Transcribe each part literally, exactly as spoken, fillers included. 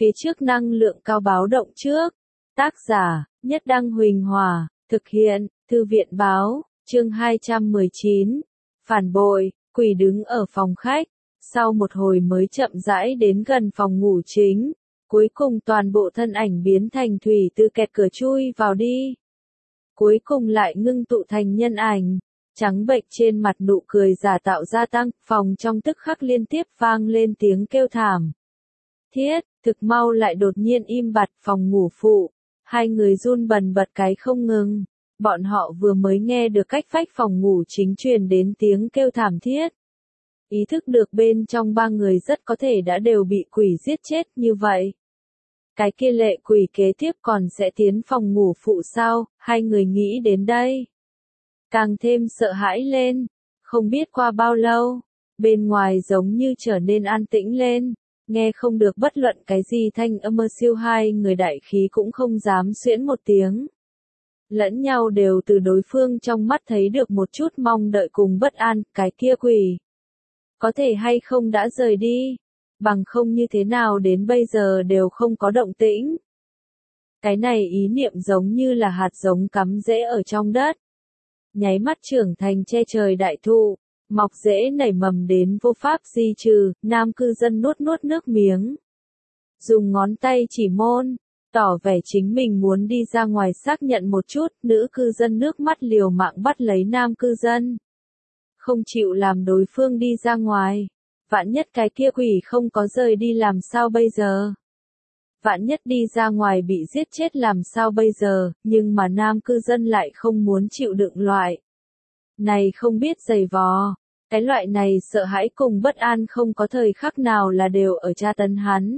phía trước năng lượng cao báo động trước. Tác giả, Nhất Đăng Huỳnh Hòa, thực hiện, Thư viện Báo, chương hai trăm mười chín. Phản bội, quỷ đứng ở phòng khách, sau một hồi mới chậm rãi đến gần phòng ngủ chính, cuối cùng toàn bộ thân ảnh biến thành thủy từ kẹt cửa chui vào đi. Cuối cùng lại ngưng tụ thành nhân ảnh, trắng bệch trên mặt nụ cười giả tạo gia tăng, phòng trong tức khắc liên tiếp vang lên tiếng kêu thảm. Thiết, thực mau lại đột nhiên im bặt phòng ngủ phụ, hai người run bần bật cái không ngừng, bọn họ vừa mới nghe được cách vách phòng ngủ chính truyền đến tiếng kêu thảm thiết. Ý thức được bên trong ba người rất có thể đã đều bị quỷ giết chết như vậy. Cái kia lệ quỷ kế tiếp còn sẽ tiến phòng ngủ phụ sao, hai người nghĩ đến đây. Càng thêm sợ hãi lên, không biết qua bao lâu, bên ngoài giống như trở nên an tĩnh lên, nghe không được bất luận cái gì thanh âm mơ siêu, hai người đại khí cũng không dám xuyễn một tiếng. Lẫn nhau đều từ đối phương trong mắt thấy được một chút mong đợi cùng bất an, cái kia quỷ. Có thể hay không đã rời đi, bằng không như thế nào đến bây giờ đều không có động tĩnh. Cái này ý niệm giống như là hạt giống cắm rễ ở trong đất. Nháy mắt trưởng thành che trời đại thụ, mọc rễ nảy mầm đến vô pháp di trừ, nam cư dân nuốt nuốt nước miếng. Dùng ngón tay chỉ môn, tỏ vẻ chính mình muốn đi ra ngoài xác nhận một chút, nữ cư dân nước mắt liều mạng bắt lấy nam cư dân. Không chịu làm đối phương đi ra ngoài. Vạn nhất cái kia quỷ không có rời đi làm sao bây giờ? Vạn nhất đi ra ngoài bị giết chết làm sao bây giờ, nhưng mà nam cư dân lại không muốn chịu đựng loại. Này không biết giày vò, cái loại này sợ hãi cùng bất an không có thời khắc nào là đều ở tra tấn hắn.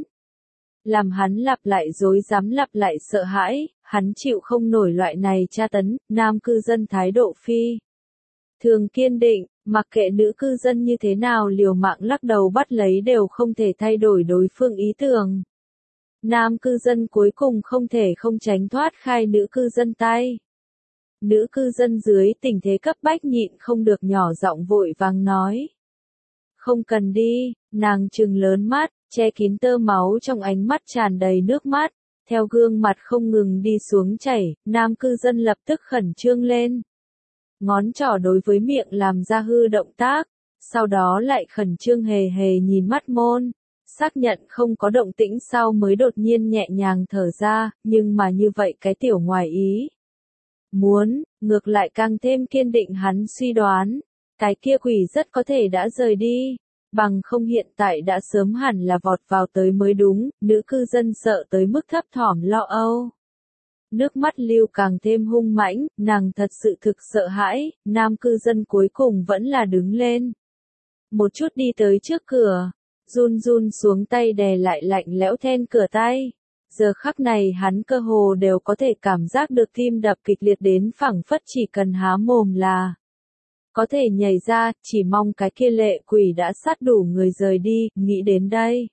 Làm hắn lặp lại dối dám lặp lại sợ hãi, hắn chịu không nổi loại này tra tấn, nam cư dân thái độ phi. Thường kiên định, mặc kệ nữ cư dân như thế nào liều mạng lắc đầu bắt lấy đều không thể thay đổi đối phương ý tưởng. Nam cư dân cuối cùng không thể không tránh thoát khai nữ cư dân tay. Nữ cư dân dưới tình thế cấp bách nhịn không được nhỏ giọng vội vàng nói. Không cần đi, nàng trừng lớn mắt, che kín tơ máu trong ánh mắt tràn đầy nước mắt, theo gương mặt không ngừng đi xuống chảy, nam cư dân lập tức khẩn trương lên. Ngón trỏ đối với miệng làm ra hư động tác, sau đó lại khẩn trương hề hề nhìn mắt môn, xác nhận không có động tĩnh sau mới đột nhiên nhẹ nhàng thở ra, nhưng mà như vậy cái tiểu ngoài ý. Muốn, ngược lại càng thêm kiên định hắn suy đoán, cái kia quỷ rất có thể đã rời đi, bằng không hiện tại đã sớm hẳn là vọt vào tới mới đúng, nữ cư dân sợ tới mức thấp thỏm lo âu. Nước mắt lưu càng thêm hung mãnh, nàng thật sự thực sợ hãi, nam cư dân cuối cùng vẫn là đứng lên. Một chút đi tới trước cửa, run run xuống tay đè lại lạnh lẽo then cửa tay. Giờ khắc này hắn cơ hồ đều có thể cảm giác được tim đập kịch liệt đến phảng phất chỉ cần há mồm là có thể nhảy ra, chỉ mong cái kia lệ quỷ đã sát đủ người rời đi, nghĩ đến đây.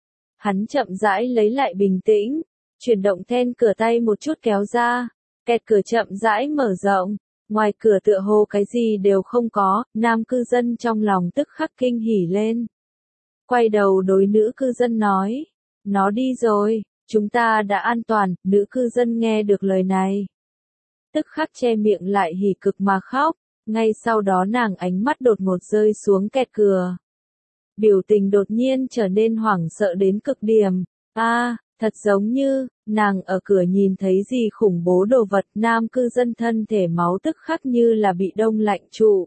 Hắn chậm rãi lấy lại bình tĩnh. Chuyển động then cửa tay một chút kéo ra, kẹt cửa chậm rãi mở rộng, ngoài cửa tựa hồ cái gì đều không có, nam cư dân trong lòng tức khắc kinh hỉ lên. Quay đầu đối nữ cư dân nói, nó đi rồi, chúng ta đã an toàn, nữ cư dân nghe được lời này. Tức khắc che miệng lại hỉ cực mà khóc, ngay sau đó nàng ánh mắt đột ngột rơi xuống kẹt cửa. Biểu tình đột nhiên trở nên hoảng sợ đến cực điểm, a à, thật giống như, nàng ở cửa nhìn thấy gì khủng bố đồ vật, nam cư dân thân thể máu tức khắc như là bị đông lạnh trụ.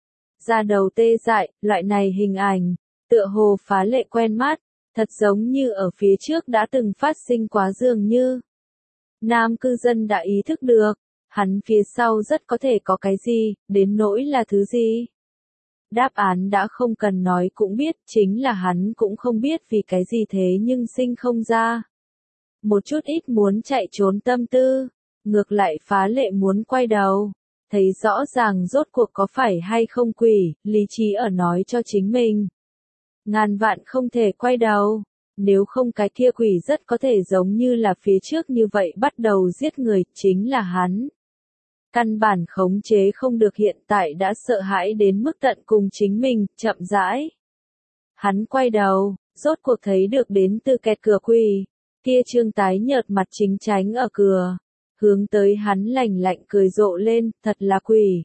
Da đầu tê dại, loại này hình ảnh, tựa hồ phá lệ quen mắt, thật giống như ở phía trước đã từng phát sinh quá dường như. Nam cư dân đã ý thức được, hắn phía sau rất có thể có cái gì, đến nỗi là thứ gì. Đáp án đã không cần nói cũng biết, chính là hắn cũng không biết vì cái gì thế nhưng sinh không ra. Một chút ít muốn chạy trốn tâm tư, ngược lại phá lệ muốn quay đầu, thấy rõ ràng rốt cuộc có phải hay không quỷ, lý trí ở nói cho chính mình. Ngàn vạn không thể quay đầu, nếu không cái kia quỷ rất có thể giống như là phía trước như vậy bắt đầu giết người, chính là hắn. Căn bản khống chế không được hiện tại đã sợ hãi đến mức tận cùng chính mình, chậm rãi. Hắn quay đầu, rốt cuộc thấy được đến từ kẹt cửa quỷ. Kia trương tái nhợt mặt chính tránh ở cửa, hướng tới hắn lạnh lạnh cười rộ lên, thật là quỷ.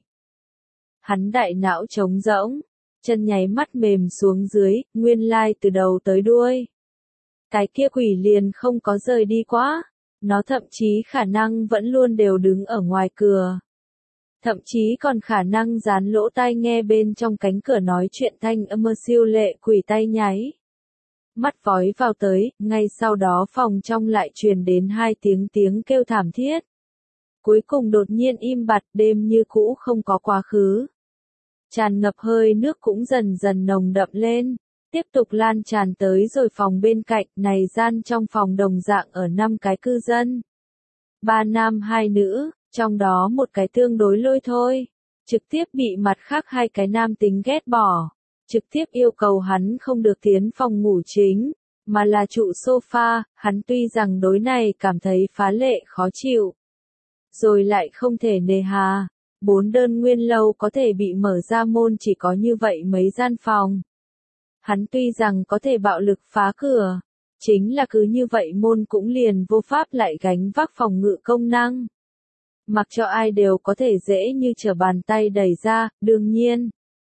Hắn đại não trống rỗng, chân nháy mắt mềm xuống dưới, nguyên lai từ đầu tới đuôi. Cái kia quỷ liền không có rời đi quá, nó thậm chí khả năng vẫn luôn đều đứng ở ngoài cửa. Thậm chí còn khả năng dán lỗ tai nghe bên trong cánh cửa nói chuyện thanh âm siêu lệ quỷ tay nháy. Mắt vói vào tới, ngay sau đó phòng trong lại truyền đến hai tiếng tiếng kêu thảm thiết. Cuối cùng đột nhiên im bặt, đêm như cũ không có quá khứ. Tràn ngập hơi nước cũng dần dần nồng đậm lên, tiếp tục lan tràn tới rồi phòng bên cạnh, này gian trong phòng đồng dạng ở năm cái cư dân. Ba nam hai nữ, trong đó một cái tương đối lôi thôi, trực tiếp bị mặt khác hai cái nam tính ghét bỏ, trực tiếp yêu cầu hắn không được tiến phòng ngủ chính, mà là trụ sofa, hắn tuy rằng đối này cảm thấy phá lệ khó chịu. Rồi lại không thể nề hà, bốn đơn nguyên lâu có thể bị mở ra môn chỉ có như vậy mấy gian phòng. Hắn tuy rằng có thể bạo lực phá cửa, chính là cứ như vậy môn cũng liền vô pháp lại gánh vác phòng ngự công năng. Mặc cho ai đều có thể dễ như trở bàn tay đẩy ra, đương nhiên.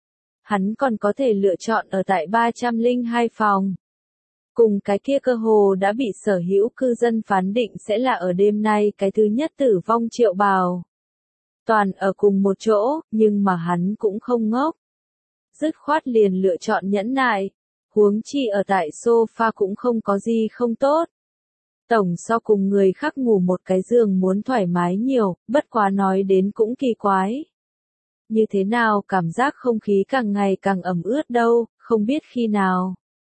Hắn còn có thể lựa chọn ở tại ba trăm lẻ hai phòng. Cùng cái kia cơ hồ đã bị sở hữu cư dân phán định sẽ là ở đêm nay cái thứ nhất tử vong Triệu Bào. Toàn ở cùng một chỗ, nhưng mà hắn cũng không ngốc. Dứt khoát liền lựa chọn nhẫn nại, huống chi ở tại sofa cũng không có gì không tốt. Tổng so cùng người khác ngủ một cái giường muốn thoải mái nhiều, bất quá nói đến cũng kỳ quái. Như thế nào cảm giác không khí càng ngày càng ẩm ướt đâu, không biết khi nào.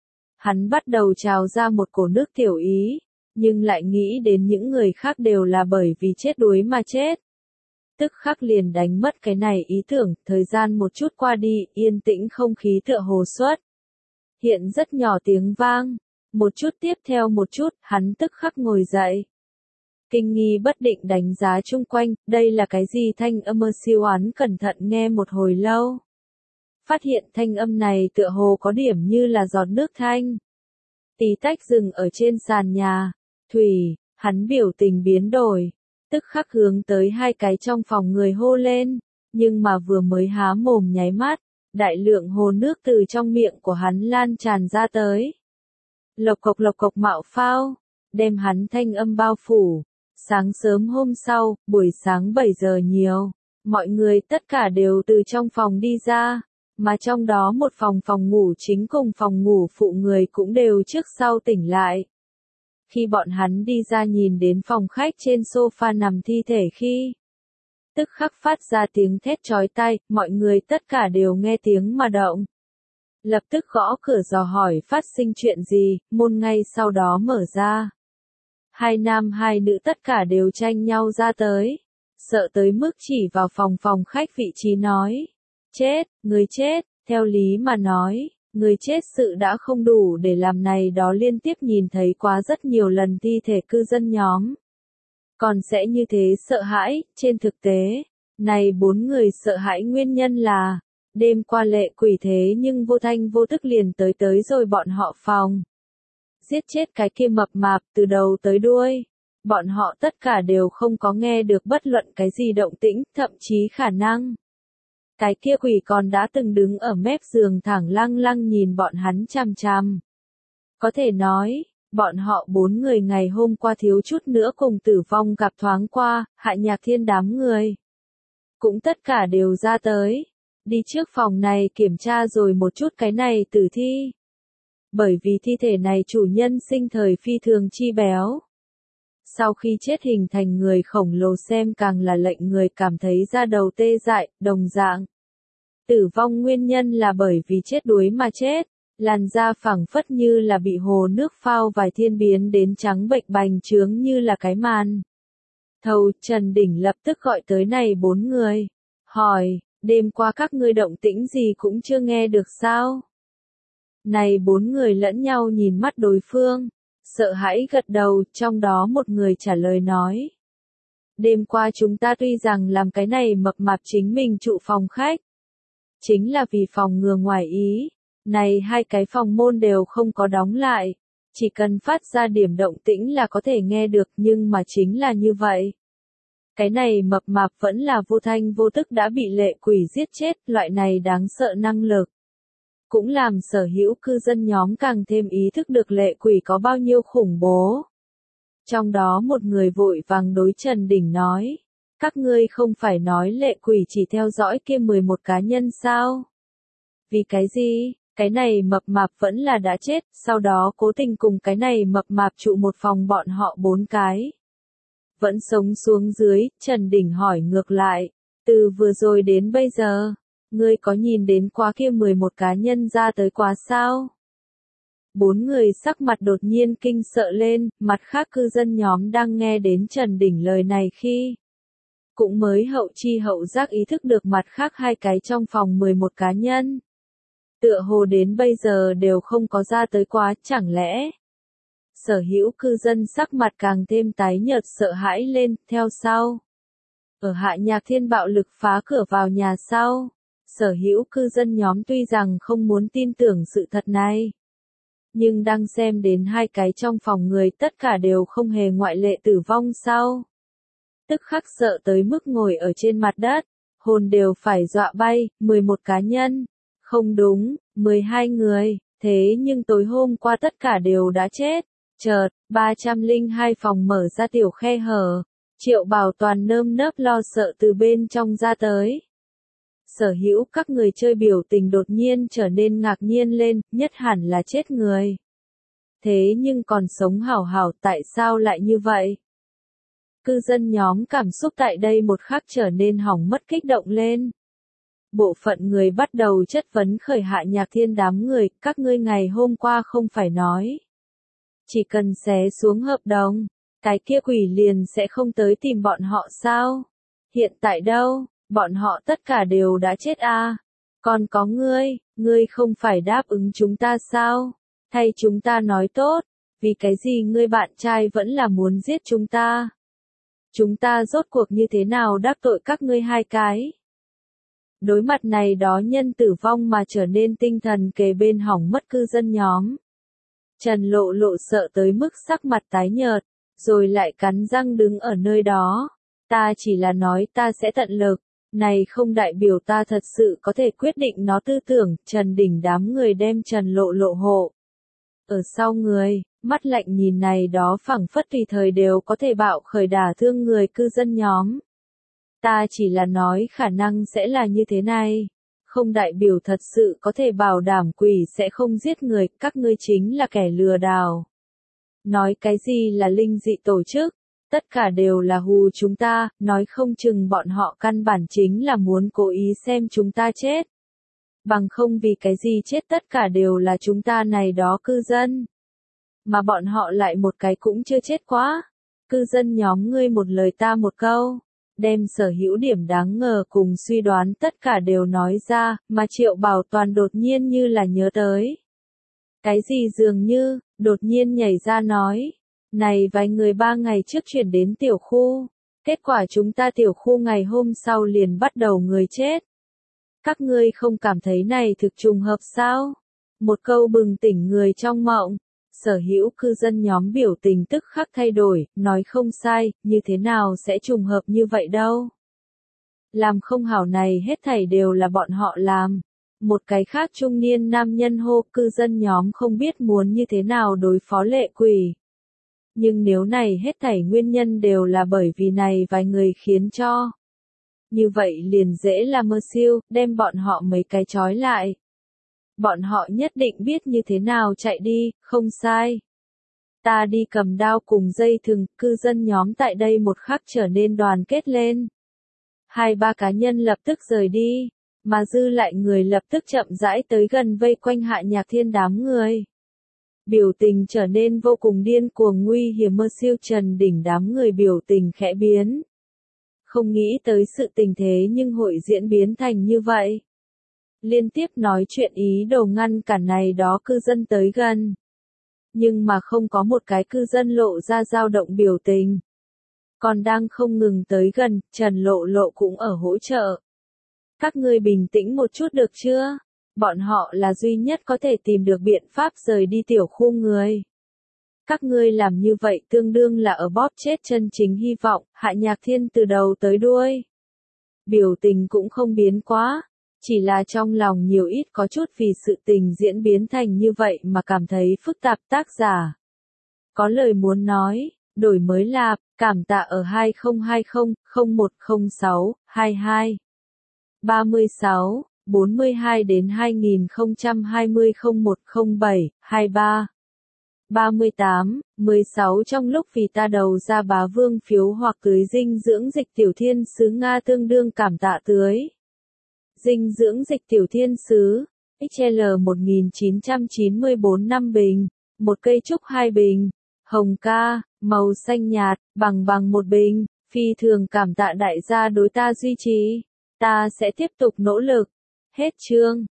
Hắn bắt đầu trào ra một cổ nước tiểu ý, nhưng lại nghĩ đến những người khác đều là bởi vì chết đuối mà chết. Tức khắc liền đánh mất cái này ý tưởng, thời gian một chút qua đi, yên tĩnh không khí tựa hồ xuất. Hiện rất nhỏ tiếng vang, một chút tiếp theo một chút, hắn tức khắc ngồi dậy. Kinh nghi bất định đánh giá chung quanh, đây là cái gì thanh âm siêu oán cẩn thận nghe một hồi lâu. Phát hiện thanh âm này tựa hồ có điểm như là giọt nước thanh. Tí tách dừng ở trên sàn nhà, thủy, hắn biểu tình biến đổi. Tức khắc hướng tới hai cái trong phòng người hô lên, nhưng mà vừa mới há mồm nháy mắt, đại lượng hồ nước từ trong miệng của hắn lan tràn ra tới. Lộc cộc lộc cộc mạo phao, đem hắn thanh âm bao phủ. Sáng sớm hôm sau, buổi sáng bảy giờ nhiều, mọi người tất cả đều từ trong phòng đi ra, mà trong đó một phòng phòng ngủ chính cùng phòng ngủ phụ người cũng đều trước sau tỉnh lại. Khi bọn hắn đi ra nhìn đến phòng khách trên sofa nằm thi thể khi, tức khắc phát ra tiếng thét chói tai, mọi người tất cả đều nghe tiếng mà động. Lập tức gõ cửa dò hỏi phát sinh chuyện gì, môn ngay sau đó mở ra. Hai nam hai nữ tất cả đều tranh nhau ra tới, sợ tới mức chỉ vào phòng phòng khách vị trí nói. Chết, người chết, theo lý mà nói, người chết sự đã không đủ để làm này đó liên tiếp nhìn thấy quá rất nhiều lần thi thể cư dân nhóm. Còn sẽ như thế sợ hãi, trên thực tế, này bốn người sợ hãi nguyên nhân là, đêm qua lệ quỷ thế nhưng vô thanh vô tức liền tới tới rồi bọn họ phòng. Giết chết cái kia mập mạp từ đầu tới đuôi. Bọn họ tất cả đều không có nghe được bất luận cái gì động tĩnh, thậm chí khả năng. Cái kia quỷ còn đã từng đứng ở mép giường thẳng lăng lăng nhìn bọn hắn chằm chằm. Có thể nói, bọn họ bốn người ngày hôm qua thiếu chút nữa cùng tử vong gặp thoáng qua, Hạ Nhạc Thiên đám người. Cũng tất cả đều ra tới. Đi trước phòng này kiểm tra rồi một chút cái này tử thi. Bởi vì thi thể này chủ nhân sinh thời phi thường chi béo. Sau khi chết hình thành người khổng lồ xem càng là lệnh người cảm thấy da đầu tê dại, đồng dạng. Tử vong nguyên nhân là bởi vì chết đuối mà chết, làn da phẳng phất như là bị hồ nước phao vài thiên biến đến trắng bệnh bành trướng như là cái màn. Thầu Trần Đỉnh lập tức gọi tới này bốn người, hỏi, đêm qua các ngươi động tĩnh gì cũng chưa nghe được sao? Này bốn người lẫn nhau nhìn mắt đối phương, sợ hãi gật đầu, trong đó một người trả lời nói. Đêm qua chúng ta tuy rằng làm cái này mập mạp chính mình trụ phòng khách. Chính là vì phòng ngừa ngoài ý, này hai cái phòng môn đều không có đóng lại. Chỉ cần phát ra điểm động tĩnh là có thể nghe được, nhưng mà chính là như vậy. Cái này mập mạp vẫn là vô thanh vô tức đã bị lệ quỷ giết chết, loại này đáng sợ năng lực. Cũng làm sở hữu cư dân nhóm càng thêm ý thức được lệ quỷ có bao nhiêu khủng bố. Trong đó một người vội vàng đối Trần Đình nói, các ngươi không phải nói lệ quỷ chỉ theo dõi kia mười một cá nhân sao? Vì cái gì? Cái này mập mạp vẫn là đã chết, sau đó cố tình cùng cái này mập mạp trụ một phòng bọn họ bốn cái. Vẫn sống xuống dưới, Trần Đình hỏi ngược lại, từ vừa rồi đến bây giờ, ngươi có nhìn đến quá kia mười một cá nhân ra tới quá sao? Bốn người sắc mặt đột nhiên kinh sợ lên, mặt khác cư dân nhóm đang nghe đến Trần Đình lời này khi cũng mới hậu chi hậu giác ý thức được mặt khác hai cái trong phòng mười một cá nhân. Tựa hồ đến bây giờ đều không có ra tới quá, chẳng lẽ? Sở hữu cư dân sắc mặt càng thêm tái nhợt sợ hãi lên, theo sau. Ở Hạ Nhạc Thiên bạo lực phá cửa vào nhà sau. Sở hữu cư dân nhóm tuy rằng không muốn tin tưởng sự thật này. Nhưng đang xem đến hai cái trong phòng người tất cả đều không hề ngoại lệ tử vong sau. Tức khắc sợ tới mức ngồi ở trên mặt đất, hồn đều phải dọa bay, mười một cá nhân. Không đúng, mười hai người, thế nhưng tối hôm qua tất cả đều đã chết. Chợt, ba trăm lẻ hai phòng mở ra tiểu khe hở, Triệu Bảo Toàn nơm nớp lo sợ từ bên trong ra tới. Sở hữu các người chơi biểu tình đột nhiên trở nên ngạc nhiên lên, nhất hẳn là chết người. Thế nhưng còn sống hảo hảo tại sao lại như vậy? Cư dân nhóm cảm xúc tại đây một khắc trở nên hỏng mất kích động lên. Bộ phận người bắt đầu chất vấn khởi Hạ Nhạc Thiên đám người, các ngươi ngày hôm qua không phải nói. Chỉ cần xé xuống hợp đồng, cái kia quỷ liền sẽ không tới tìm bọn họ sao? Hiện tại đâu, bọn họ tất cả đều đã chết à? Còn có ngươi, ngươi không phải đáp ứng chúng ta sao? Thay chúng ta nói tốt, vì cái gì ngươi bạn trai vẫn là muốn giết chúng ta? Chúng ta rốt cuộc như thế nào đắc tội các ngươi hai cái? Đối mặt này đó nhân tử vong mà trở nên tinh thần kề bên hỏng mất cư dân nhóm. Trần Lộ Lộ sợ tới mức sắc mặt tái nhợt, rồi lại cắn răng đứng ở nơi đó. Ta chỉ là nói ta sẽ tận lực, này không đại biểu ta thật sự có thể quyết định nó tư tưởng. Trần Đình đám người đem Trần Lộ Lộ hộ ở sau người, mắt lạnh nhìn này đó phảng phất tùy thời đều có thể bạo khởi đả thương người cư dân nhóm. Ta chỉ là nói khả năng sẽ là như thế này. Không đại biểu thật sự có thể bảo đảm quỷ sẽ không giết người, các ngươi chính là kẻ lừa đảo. Nói cái gì là linh dị tổ chức, tất cả đều là hù chúng ta, nói không chừng bọn họ căn bản chính là muốn cố ý xem chúng ta chết. Bằng không vì cái gì chết tất cả đều là chúng ta này đó cư dân. Mà bọn họ lại một cái cũng chưa chết quá. Cư dân nhóm ngươi một lời ta một câu. Đem sở hữu điểm đáng ngờ cùng suy đoán tất cả đều nói ra, mà Triệu Bảo Toàn đột nhiên như là nhớ tới. Cái gì dường như, đột nhiên nhảy ra nói, này vài người ba ngày trước chuyển đến tiểu khu, kết quả chúng ta tiểu khu ngày hôm sau liền bắt đầu người chết. Các ngươi không cảm thấy này thực trùng hợp sao? Một câu bừng tỉnh người trong mộng. Sở hữu cư dân nhóm biểu tình tức khắc thay đổi, nói không sai, như thế nào sẽ trùng hợp như vậy đâu. Làm không hảo này hết thảy đều là bọn họ làm. Một cái khác trung niên nam nhân hô, cư dân nhóm không biết muốn như thế nào đối phó lệ quỷ. Nhưng nếu này hết thảy nguyên nhân đều là bởi vì này vài người khiến cho. Như vậy liền dễ là mơ siêu, đem bọn họ mấy cái trói lại. Bọn họ nhất định biết như thế nào chạy đi, không sai. Ta đi cầm đao cùng dây thừng, cư dân nhóm tại đây một khắc trở nên đoàn kết lên. Hai ba cá nhân lập tức rời đi, mà dư lại người lập tức chậm rãi tới gần vây quanh Hạ Nhạc Thiên đám người. Biểu tình trở nên vô cùng điên cuồng nguy hiểm, mơ siêu Trần Đỉnh đám người biểu tình khẽ biến. Không nghĩ tới sự tình thế nhưng hội diễn biến thành như vậy. Liên tiếp nói chuyện ý đồ ngăn cản này đó cư dân tới gần. Nhưng mà không có một cái cư dân lộ ra dao động biểu tình. Còn đang không ngừng tới gần, Trần Lộ Lộ cũng ở hỗ trợ. Các ngươi bình tĩnh một chút được chưa? Bọn họ là duy nhất có thể tìm được biện pháp rời đi tiểu khu người. Các ngươi làm như vậy tương đương là ở bóp chết chân chính hy vọng, Hạ Nhạc Thiên từ đầu tới đuôi. Biểu tình cũng không biến quá, chỉ là trong lòng nhiều ít có chút vì sự tình diễn biến thành như vậy mà cảm thấy phức tạp. Tác giả có lời muốn nói, đổi mới lạp, cảm tạ ở hai không hai không, không một không sáu, hai hai, ba mươi sáu, bốn mươi hai đến hai không hai không không một không bảy, hai ba, ba mươi tám, mười sáu trong lúc vì ta đầu ra bá vương phiếu hoặc tưới dinh dưỡng dịch tiểu thiên sứ Nga tương đương cảm tạ tưới. Dinh dưỡng dịch tiểu thiên sứ, ích lờ một nghìn chín trăm chín mươi tư năm bình, một cây trúc hai bình, hồng ca, màu xanh nhạt, bằng bằng một bình, phi thường cảm tạ đại gia đối ta duy trì, ta sẽ tiếp tục nỗ lực. Hết chương.